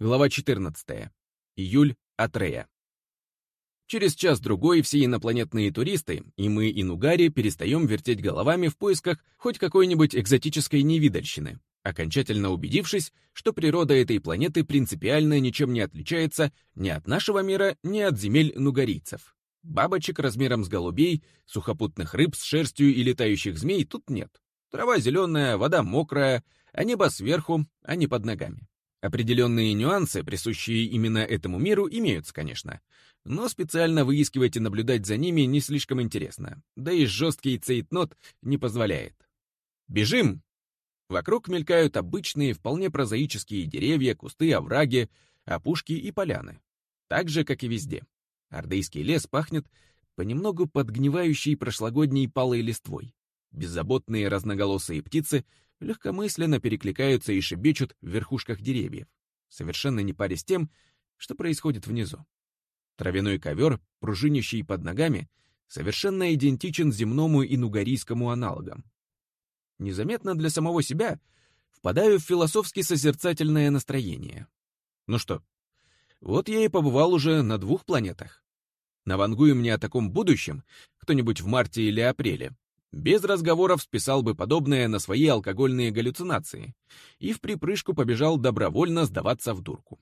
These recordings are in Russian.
Глава 14. Июль. Атрея. Через час-другой все инопланетные туристы, и мы, и Нугари, перестаем вертеть головами в поисках хоть какой-нибудь экзотической невидальщины, окончательно убедившись, что природа этой планеты принципиально ничем не отличается ни от нашего мира, ни от земель нугарийцев. Бабочек размером с голубей, сухопутных рыб с шерстью и летающих змей тут нет. Трава зеленая, вода мокрая, а небо сверху, а не под ногами. Определенные нюансы, присущие именно этому миру, имеются, конечно. Но специально выискивать и наблюдать за ними не слишком интересно. Да и жесткий цейтнот не позволяет. «Бежим!» Вокруг мелькают обычные, вполне прозаические деревья, кусты, овраги, опушки и поляны. Так же, как и везде. Ордейский лес пахнет понемногу подгнивающей прошлогодней палой листвой. Беззаботные разноголосые птицы легкомысленно перекликаются и шебечут в верхушках деревьев, совершенно не парясь тем, что происходит внизу. Травяной ковер, пружинящий под ногами, совершенно идентичен земному и нугарийскому аналогам. Незаметно для самого себя впадаю в философски-созерцательное настроение. Ну что, вот я и побывал уже на 2 планетах. Навангуй мне о таком будущем кто-нибудь в марте или апреле, без разговоров списал бы подобное на свои алкогольные галлюцинации и в припрыжку побежал добровольно сдаваться в дурку.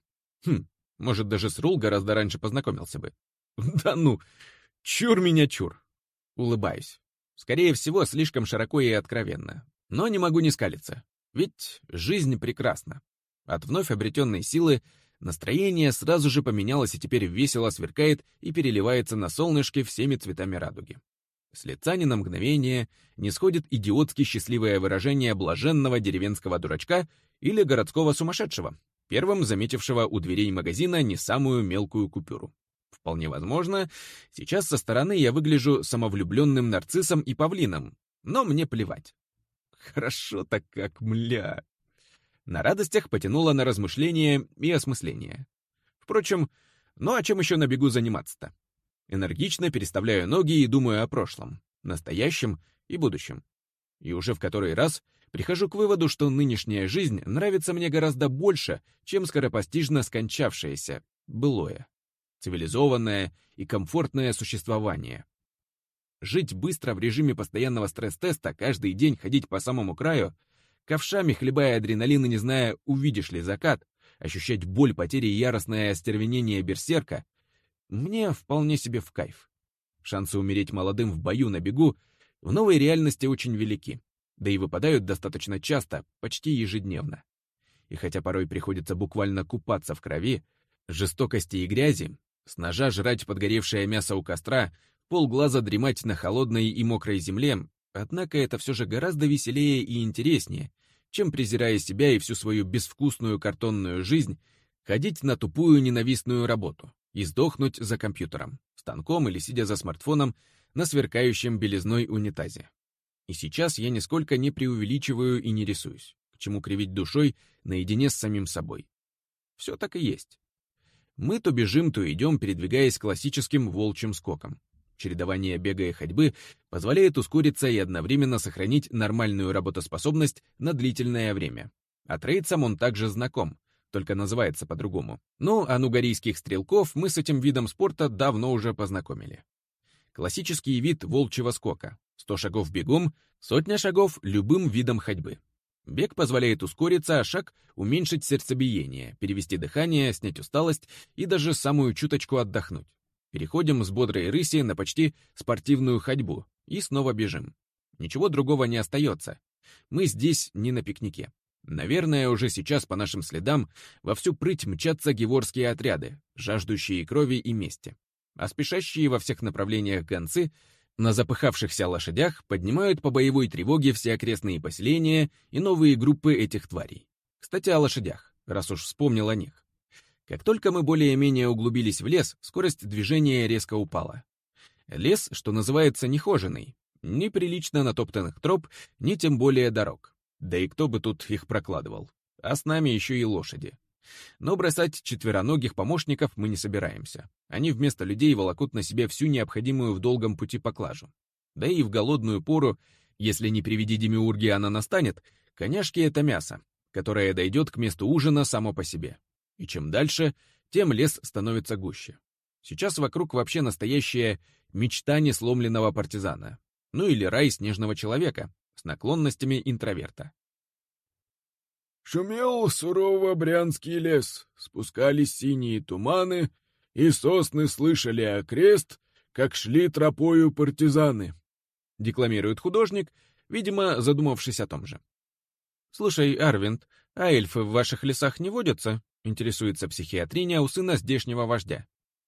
Может, даже с Рул гораздо раньше познакомился бы. Да ну, чур меня чур. Улыбаюсь. Скорее всего, слишком широко и откровенно. Но не могу не скалиться. Ведь жизнь прекрасна. От вновь обретенной силы настроение сразу же поменялось и теперь весело сверкает и переливается на солнышке всеми цветами радуги. С лица ни на мгновение не сходит идиотски счастливое выражение блаженного деревенского дурачка или городского сумасшедшего, первым заметившего у дверей магазина не самую мелкую купюру. Вполне возможно, сейчас со стороны я выгляжу самовлюбленным нарциссом и павлином, но мне плевать. Хорошо-то как, мля. На радостях потянуло на размышления и осмысление. Впрочем, ну а чем еще на бегу заниматься-то? Энергично переставляю ноги и думаю о прошлом, настоящем и будущем. И уже в который раз прихожу к выводу, что нынешняя жизнь нравится мне гораздо больше, чем скоропостижно скончавшееся, былое, цивилизованное и комфортное существование. Жить быстро в режиме постоянного стресс-теста, каждый день ходить по самому краю, ковшами хлебая адреналин и не зная, увидишь ли закат, ощущать боль потери и яростное остервенение берсерка, мне вполне себе в кайф. Шансы умереть молодым в бою на бегу в новой реальности очень велики, да и выпадают достаточно часто, почти ежедневно. И хотя порой приходится буквально купаться в крови, жестокости и грязи, с ножа жрать подгоревшее мясо у костра, полглаза дремать на холодной и мокрой земле, однако это все же гораздо веселее и интереснее, чем, презирая себя и всю свою безвкусную картонную жизнь, ходить на тупую ненавистную работу и сдохнуть за компьютером, станком или сидя за смартфоном на сверкающем белизной унитазе. И сейчас я нисколько не преувеличиваю и не рисуюсь, к чему кривить душой наедине с самим собой. Все так и есть. Мы то бежим, то идем, передвигаясь классическим волчьим скоком. Чередование бега и ходьбы позволяет ускориться и одновременно сохранить нормальную работоспособность на длительное время. А трейдсам он также знаком, только называется по-другому. Ну, а нугарийских стрелков мы с этим видом спорта давно уже познакомили. Классический вид волчьего скока. 100 шагов бегом, 100 шагов любым видом ходьбы. Бег позволяет ускориться, а шаг — уменьшить сердцебиение, перевести дыхание, снять усталость и даже самую чуточку отдохнуть. Переходим с бодрой рыси на почти спортивную ходьбу и снова бежим. Ничего другого не остается. Мы здесь не на пикнике. Наверное, уже сейчас по нашим следам во всю прыть мчатся геворские отряды, жаждущие крови и мести. А спешащие во всех направлениях гонцы на запыхавшихся лошадях поднимают по боевой тревоге все окрестные поселения и новые группы этих тварей. Кстати, о лошадях, раз уж вспомнил о них. Как только мы более-менее углубились в лес, скорость движения резко упала. Лес, что называется, нехоженый, ни прилично натоптанных троп, ни тем более дорог. Да и кто бы тут их прокладывал? А с нами еще и лошади. Но бросать четвероногих помощников мы не собираемся. Они вместо людей волокут на себе всю необходимую в долгом пути поклажу. Да и в голодную пору, если не приведи демиурги она настанет, коняшки — это мясо, которое дойдет к месту ужина само по себе. И чем дальше, тем лес становится гуще. Сейчас вокруг вообще настоящая мечта несломленного партизана. Ну или рай снежного человека с наклонностями интроверта. Шумел сурово брянский лес, спускались синие туманы, и сосны слышали окрест, как шли тропою партизаны. Декламирует художник, видимо, задумавшись о том же. «Слушай, Арвинд, а эльфы в ваших лесах не водятся?» — интересуется психиатриня у сына здешнего вождя.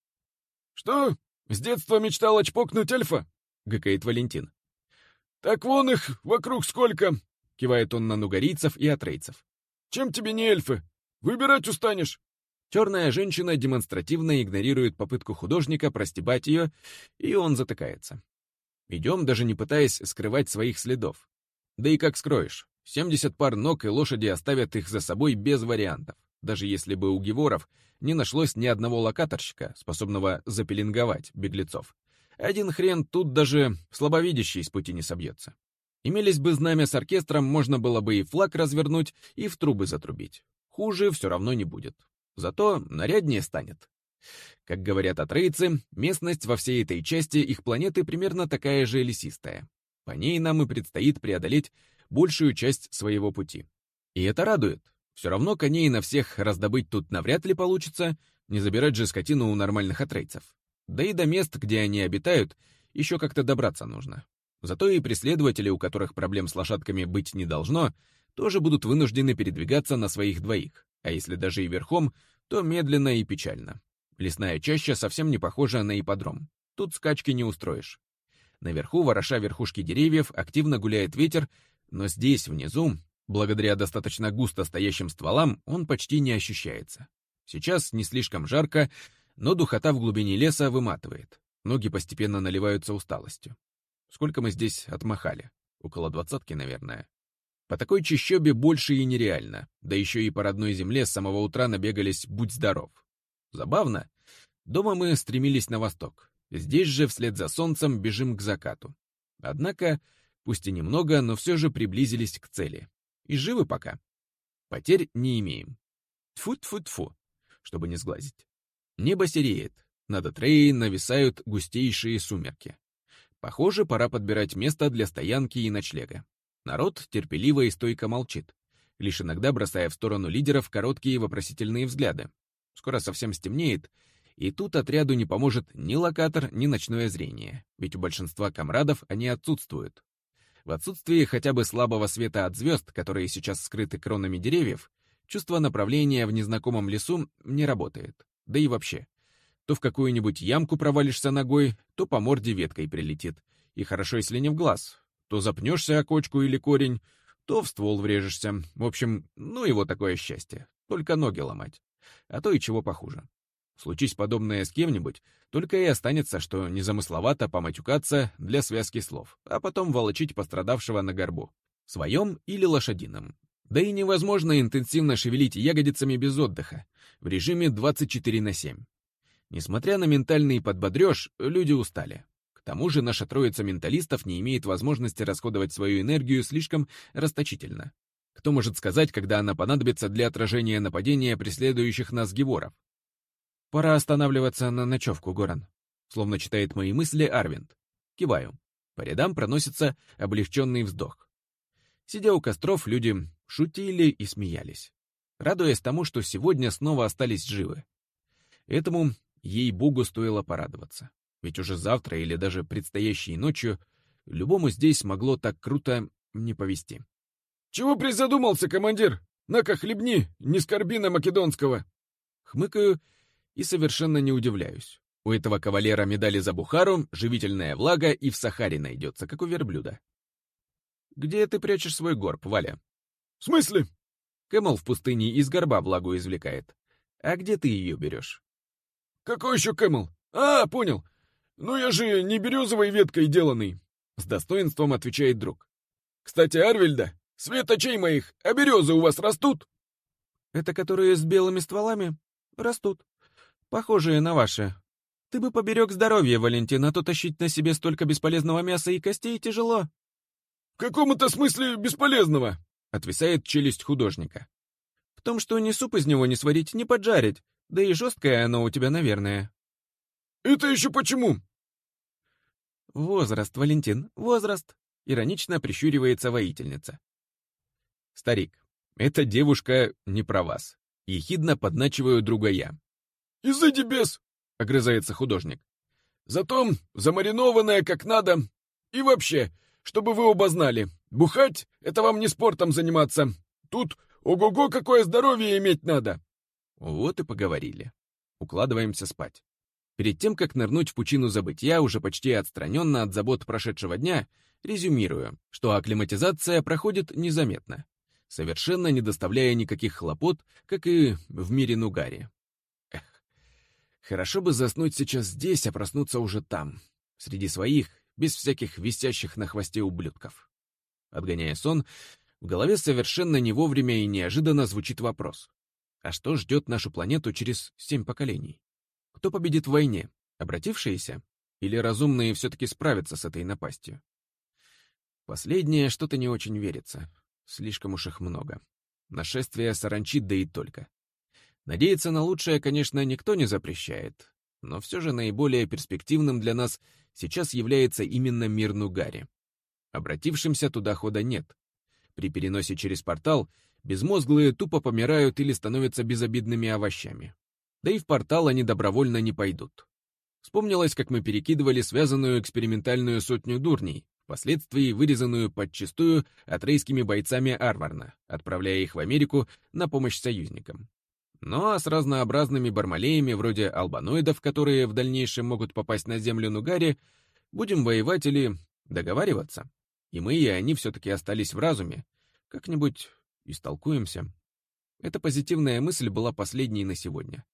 «Что? С детства мечтала чпокнуть эльфа?» — гыкает Валентин. «Так вон их вокруг сколько!» — кивает он на нугарийцев и атрейцев. «Чем тебе не эльфы? Выбирать устанешь!» Черная женщина демонстративно игнорирует попытку художника простебать ее, и он затыкается. Идем, даже не пытаясь скрывать своих следов. Да и как скроешь? 70 пар ног и лошади оставят их за собой без вариантов, даже если бы у геворов не нашлось ни одного локаторщика, способного запеленговать беглецов. Один хрен тут даже слабовидящий с пути не собьется. Имелись бы знамя с оркестром, можно было бы и флаг развернуть, и в трубы затрубить. Хуже все равно не будет. Зато наряднее станет. Как говорят атрейцы, местность во всей этой части их планеты примерно такая же лесистая. По ней нам и предстоит преодолеть большую часть своего пути. И это радует. Все равно коней на всех раздобыть тут навряд ли получится, не забирать же скотину у нормальных атрейцев. Да и до мест, где они обитают, еще как-то добраться нужно. Зато и преследователи, у которых проблем с лошадками быть не должно, тоже будут вынуждены передвигаться на своих двоих, а если даже и верхом, то медленно и печально. Лесная чаща совсем не похожа на ипподром. Тут скачки не устроишь. Наверху, вороша верхушки деревьев, активно гуляет ветер, но здесь, внизу, благодаря достаточно густо стоящим стволам, он почти не ощущается. Сейчас не слишком жарко, но духота в глубине леса выматывает. Ноги постепенно наливаются усталостью. Сколько мы здесь отмахали? Около 20, наверное. По такой чащобе больше и нереально, да еще и по родной земле с самого утра набегались «будь здоров». Забавно. Дома мы стремились на восток. Здесь же вслед за солнцем бежим к закату. Однако, пусть и немного, но все же приблизились к цели. И живы пока. Потерь не имеем. Тьфу-тьфу-тьфу, чтобы не сглазить. Небо сереет. Над Атреей нависают густейшие сумерки. Похоже, пора подбирать место для стоянки и ночлега. Народ терпеливо и стойко молчит, лишь иногда бросая в сторону лидеров короткие вопросительные взгляды. Скоро совсем стемнеет, и тут отряду не поможет ни локатор, ни ночное зрение, ведь у большинства комрадов они отсутствуют. В отсутствии хотя бы слабого света от звезд, которые сейчас скрыты кронами деревьев, чувство направления в незнакомом лесу не работает. Да и вообще. То в какую-нибудь ямку провалишься ногой, то по морде веткой прилетит. И хорошо, если не в глаз. То запнешься о кочку или корень, то в ствол врежешься. В общем, ну его такое счастье. Только ноги ломать. А то и чего похуже. Случись подобное с кем-нибудь, только и останется, что незамысловато поматюкаться для связки слов, а потом волочить пострадавшего на горбу. Своем или лошадином. Да и невозможно интенсивно шевелить ягодицами без отдыха, в режиме 24/7. Несмотря на ментальный подбодрёж, люди устали. К тому же наша троица менталистов не имеет возможности расходовать свою энергию слишком расточительно. Кто может сказать, когда она понадобится для отражения нападения преследующих нас геворов? «Пора останавливаться на ночевку, Горан», — словно читает мои мысли Арвинд. Киваю. По рядам проносится облегченный вздох. Сидя у костров, люди шутили и смеялись, радуясь тому, что сегодня снова остались живы. Этому, ей-богу, стоило порадоваться. Ведь уже завтра или даже предстоящей ночью любому здесь могло так круто не повезти. «Чего призадумался, командир? На-ка, хлебни, не скорби на македонского!» Хмыкаю и совершенно не удивляюсь. У этого кавалера медали за Бухару, живительная влага и в Сахаре найдется, как у верблюда. «Где ты прячешь свой горб, Валя?» «В смысле?» Кэмэл в пустыне из горба влагу извлекает. «А где ты ее берешь?» «Какой еще Кэмэл? А, понял. Ну я же не березовой веткой деланный», — с достоинством отвечает друг. «Кстати, Арвельда, свет очей моих, а березы у вас растут?» «Это которые с белыми стволами? Растут. Похожие на ваши. Ты бы поберег здоровье, Валентин, а то тащить на себе столько бесполезного мяса и костей тяжело». «В каком-то смысле бесполезного», — отвисает челюсть художника. «В В том, что ни суп из него не сварить, ни поджарить, да и жесткое оно у тебя, наверное. Это еще почему? Возраст, Валентин, возраст. Иронично прищуривается воительница. Старик, эта девушка не про вас. Ехидно подначиваю друга я. Изыди бес, огрызается художник. Зато замаринованная как надо. И вообще, чтобы вы оба знали, бухать — это вам не спортом заниматься. Тут ого-го какое здоровье иметь надо. Вот и поговорили. Укладываемся спать. Перед тем, как нырнуть в пучину забытья, уже почти отстраненно от забот прошедшего дня, резюмирую, что акклиматизация проходит незаметно, совершенно не доставляя никаких хлопот, как и в мире Нугари. Эх, хорошо бы заснуть сейчас здесь, а проснуться уже там, среди своих, без всяких висящих на хвосте ублюдков. Отгоняя сон, в голове совершенно не вовремя и неожиданно звучит вопрос. А что ждет нашу планету через 7 поколений? Кто победит в войне? Обратившиеся? Или разумные все-таки справятся с этой напастью? Последнее что-то не очень верится. Слишком уж их много. Нашествие саранчи, да и только. Надеяться на лучшее, конечно, никто не запрещает, но все же наиболее перспективным для нас сейчас является именно мир Нугари. Обратившимся туда хода нет. При переносе через портал безмозглые тупо помирают или становятся безобидными овощами. Да и в портал они добровольно не пойдут. Вспомнилось, как мы перекидывали связанную экспериментальную сотню дурней, впоследствии вырезанную подчистую атрейскими бойцами Арварна, отправляя их в Америку на помощь союзникам. Ну а с разнообразными бармалеями, вроде албаноидов, которые в дальнейшем могут попасть на землю Нугари, будем воевать или договариваться. И мы, и они все-таки остались в разуме. Как-нибудь истолкуемся. Эта позитивная мысль была последней на сегодня.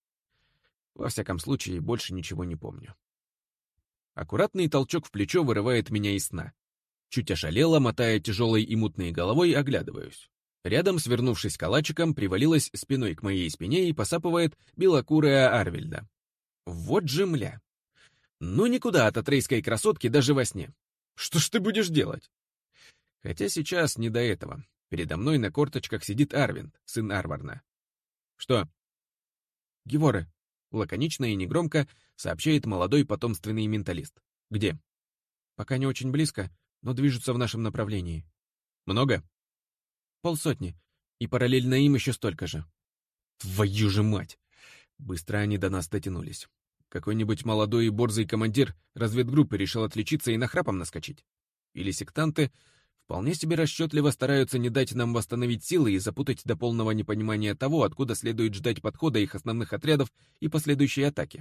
Во всяком случае, больше ничего не помню. Аккуратный толчок в плечо вырывает меня из сна. Чуть ошалело, мотая тяжелой и мутной головой, оглядываюсь. Рядом, свернувшись калачиком, привалилась спиной к моей спине и посапывает белокурая Арвельда. Вот же мля. Ну никуда от атрейской красотки даже во сне. Что ж ты будешь делать? Хотя сейчас не до этого. Передо мной на корточках сидит Арвинд, сын Арварна. Что? Геворы. Лаконично и негромко сообщает молодой потомственный менталист. Где? Пока не очень близко, но движутся в нашем направлении. Много? 50. И параллельно им еще столько же. Твою же мать! Быстро они до нас дотянулись. Какой-нибудь молодой и борзый командир разведгруппы решил отличиться и нахрапом наскочить. Или сектанты вполне себе расчетливо стараются не дать нам восстановить силы и запутать до полного непонимания того, откуда следует ждать подхода их основных отрядов и последующей атаки.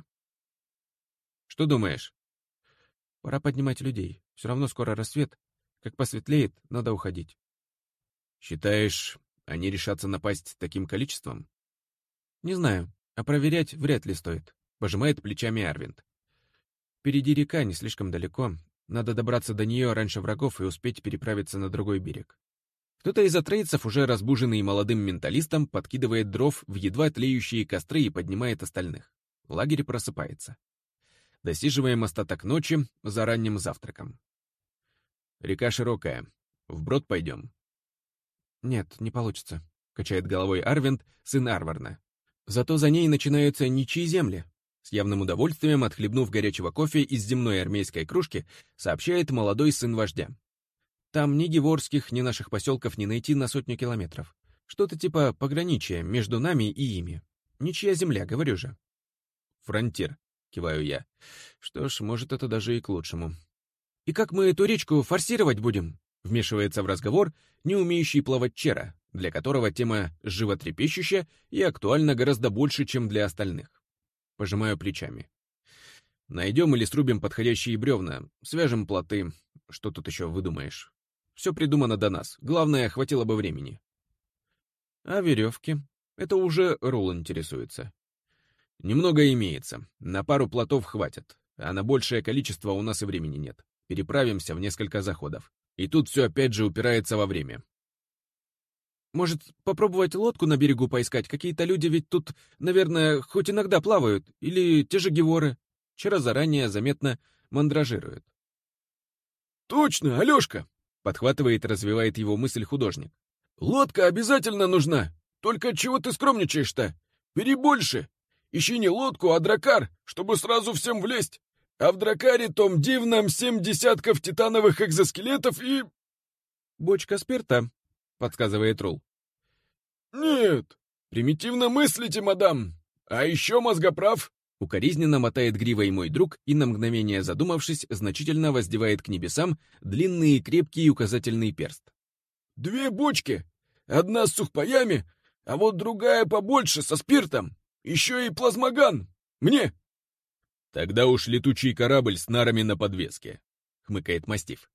Что думаешь? Пора поднимать людей. Все равно скоро рассвет. Как посветлеет, надо уходить. Считаешь, они решатся напасть таким количеством? Не знаю, а проверять вряд ли стоит. Пожимает плечами Арвинд. Впереди река, не слишком далеко. Надо добраться до нее раньше врагов и успеть переправиться на другой берег. Кто-то из атрейцев, уже разбуженный молодым менталистом, подкидывает дров в едва тлеющие костры и поднимает остальных. Лагерь просыпается. Досиживаем остаток ночи за ранним завтраком. Река широкая. Вброд пойдем. Нет, не получится, качает головой Арвинд, сын Арварна. Зато за ней начинаются ничьи земли. С явным удовольствием, отхлебнув горячего кофе из земной армейской кружки, сообщает молодой сын вождя. Там ни геворских, ни наших поселков не найти на 100 километров. Что-то типа пограничия между нами и ими. Ничья земля, говорю же. Фронтир, киваю я. Что ж, может, это даже и к лучшему. И как мы эту речку форсировать будем? Вмешивается в разговор не умеющий плавать Чера, для которого тема животрепещущая и актуальна гораздо больше, чем для остальных. Пожимаю плечами. Найдем или срубим подходящие бревна, свяжем плоты. Что тут еще выдумаешь? Все придумано до нас, главное, хватило бы времени. А веревки? Это уже Рул интересуется. Немного имеется, на пару плотов хватит, а на большее количество у нас и времени нет. Переправимся в несколько заходов. И тут все опять же упирается во время. Может, попробовать лодку на берегу поискать? Какие-то люди ведь тут, наверное, хоть иногда плавают. Или те же геворы. Вчера заранее заметно мандражируют. Точно, Алешка! Подхватывает и развивает его мысль художник. Лодка обязательно нужна. Только чего ты скромничаешь-то? Бери больше. Ищи не лодку, а дракар, чтобы сразу всем влезть. А в дракаре том дивном 7 десятков титановых экзоскелетов и...» «Бочка спирта», — подсказывает Рул. «Нет, примитивно мыслите, мадам. А еще мозгоправ». Укоризненно мотает гривой мой друг и, на мгновение задумавшись, значительно воздевает к небесам длинный и крепкий указательный перст. 2 бочки. Одна с сухпаями, а вот другая побольше, со спиртом. Еще и плазмоган. Мне. «Тогда уж летучий корабль с нарами на подвеске», — хмыкает мастиф.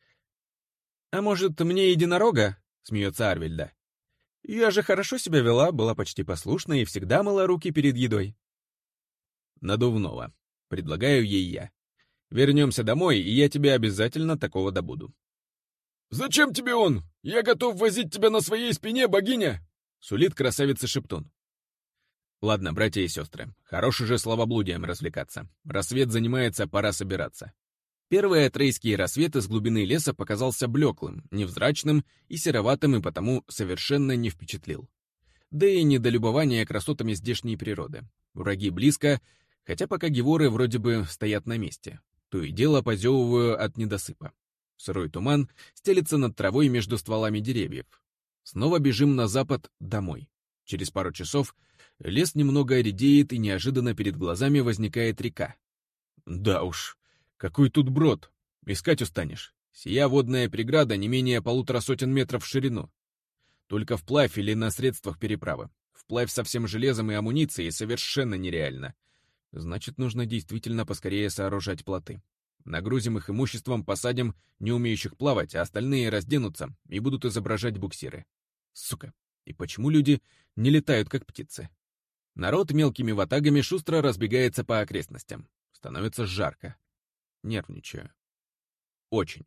«А может, мне единорога?» — смеется Арвельда. «Я же хорошо себя вела, была почти послушна и всегда мыла руки перед едой». «Надувного», — предлагаю ей я. «Вернемся домой, и я тебе обязательно такого добуду». «Зачем тебе он? Я готов возить тебя на своей спине, богиня!» — сулит красавица Шептун. «Ладно, братья и сестры, хорош уже словоблудием развлекаться. Рассвет занимается, пора собираться». Первый атрейский рассвет из глубины леса показался блеклым, невзрачным и сероватым, и потому совершенно не впечатлил. Да и недолюбование красотами здешней природы. Враги близко, хотя пока геворы вроде бы стоят на месте. То и дело позевываю от недосыпа. Сырой туман стелется над травой между стволами деревьев. Снова бежим на запад домой. Через пару часов лес немного редеет, и неожиданно перед глазами возникает река. Да уж, какой тут брод. Искать устанешь. Сия водная преграда не менее 150 метров в ширину. Только вплавь или на средствах переправы. Вплавь со всем железом и амуницией совершенно нереально. Значит, нужно действительно поскорее сооружать плоты. Нагрузим их имуществом, посадим не умеющих плавать, а остальные разденутся и будут изображать буксиры. Сука, и почему люди не летают, как птицы? Народ мелкими ватагами шустро разбегается по окрестностям. Становится жарко. Нервничаю. Очень.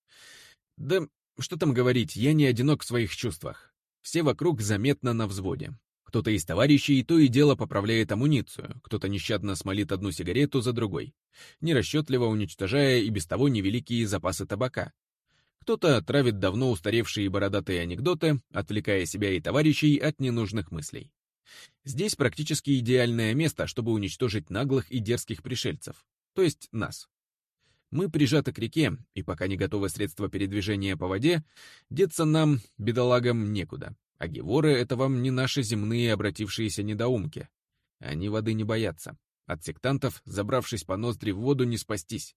Да что там говорить, я не одинок в своих чувствах. Все вокруг заметно на взводе. Кто-то из товарищей то и дело поправляет амуницию, кто-то нещадно смолит одну сигарету за другой, нерасчетливо уничтожая и без того невеликие запасы табака. Кто-то травит давно устаревшие бородатые анекдоты, отвлекая себя и товарищей от ненужных мыслей. Здесь практически идеальное место, чтобы уничтожить наглых и дерзких пришельцев, то есть нас. Мы прижаты к реке, и пока не готовы средства передвижения по воде, деться нам, бедолагам, некуда. А геворы — это вам не наши земные обратившиеся недоумки. Они воды не боятся. От сектантов, забравшись по ноздри в воду, не спастись.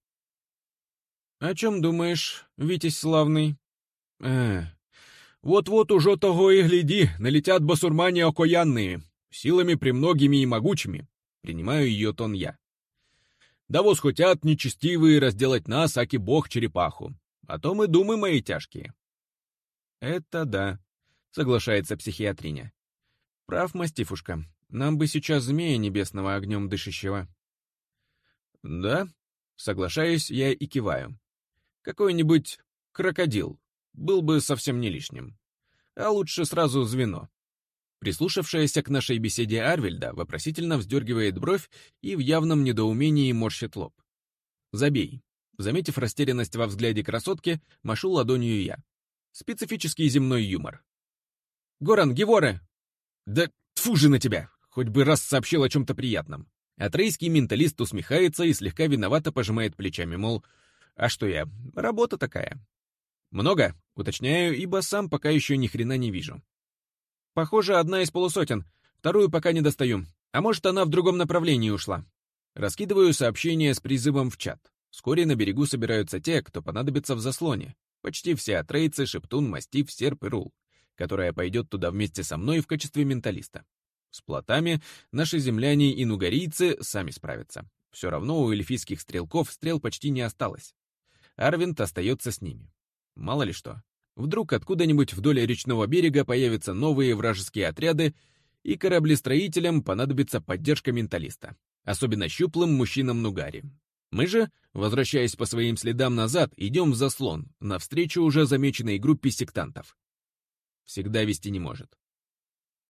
«О чем думаешь, Витязь славный?» Вот-вот уже того и гляди, налетят басурмане окаянные, силами премногими и могучими», — принимаю ее тон я. «Да восхотят нечестивые разделать нас, аки бог черепаху, а то мы думы мои тяжкие». «Это да», — соглашается психиатриня. «Прав, мастифушка, нам бы сейчас змея небесного огнем дышащего». «Да», — соглашаюсь я и киваю. «Какой-нибудь крокодил был бы совсем не лишним. А лучше сразу звено». Прислушавшаяся к нашей беседе Арвельда вопросительно вздергивает бровь и в явном недоумении морщит лоб. «Забей». Заметив растерянность во взгляде красотки, машу ладонью я. Специфический земной юмор. «Горан, геворы!» «Да тьфу же на тебя! Хоть бы раз сообщил о чем-то приятном». Атрейский менталист усмехается и слегка виновато пожимает плечами, мол, «А что я? Работа такая». «Много?» — уточняю, ибо сам пока еще ни хрена не вижу. «Похоже, одна из полусотен. Вторую пока не достаю. А может, она в другом направлении ушла». Раскидываю сообщение с призывом в чат. Вскоре на берегу собираются те, кто понадобится в заслоне. Почти все атрейцы, Шептун, Мастиф, Серп и Рул, которая пойдет туда вместе со мной в качестве менталиста. С плотами наши земляне и нугарийцы сами справятся. Все равно у эльфийских стрелков стрел почти не осталось. Арвент остается с ними. Мало ли что. Вдруг откуда-нибудь вдоль речного берега появятся новые вражеские отряды, и кораблестроителям понадобится поддержка менталиста, особенно щуплым мужчинам Нугари. Мы же, возвращаясь по своим следам назад, идем в заслон, навстречу уже замеченной группе сектантов. Всегда вести не может.